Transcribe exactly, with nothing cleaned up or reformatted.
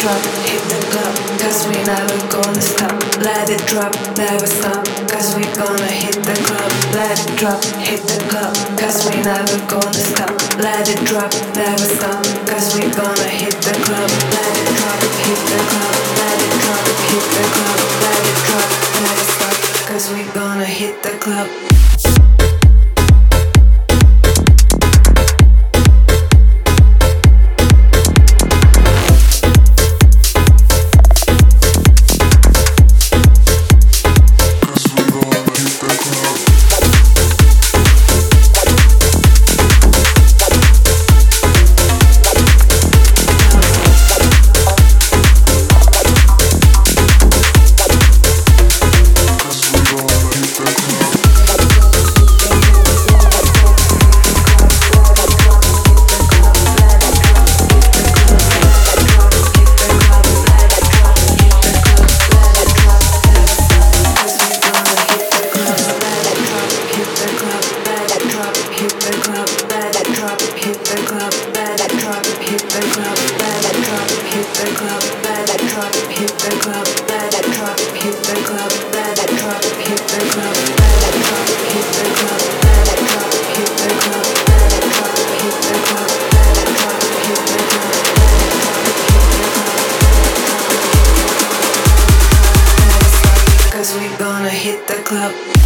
drop, hit the club, cause we never gonna stop. Let it drop, never stop, cause we gonna hit the club. Let it drop, hit the club, cause we never gonna stop. Let it drop, never stop, cause we gonna hit the club. Let it drop, hit the club, let it drop, hit the club, let it drop, never stop, cause we gonna hit the club. Cause we gonna hit the club.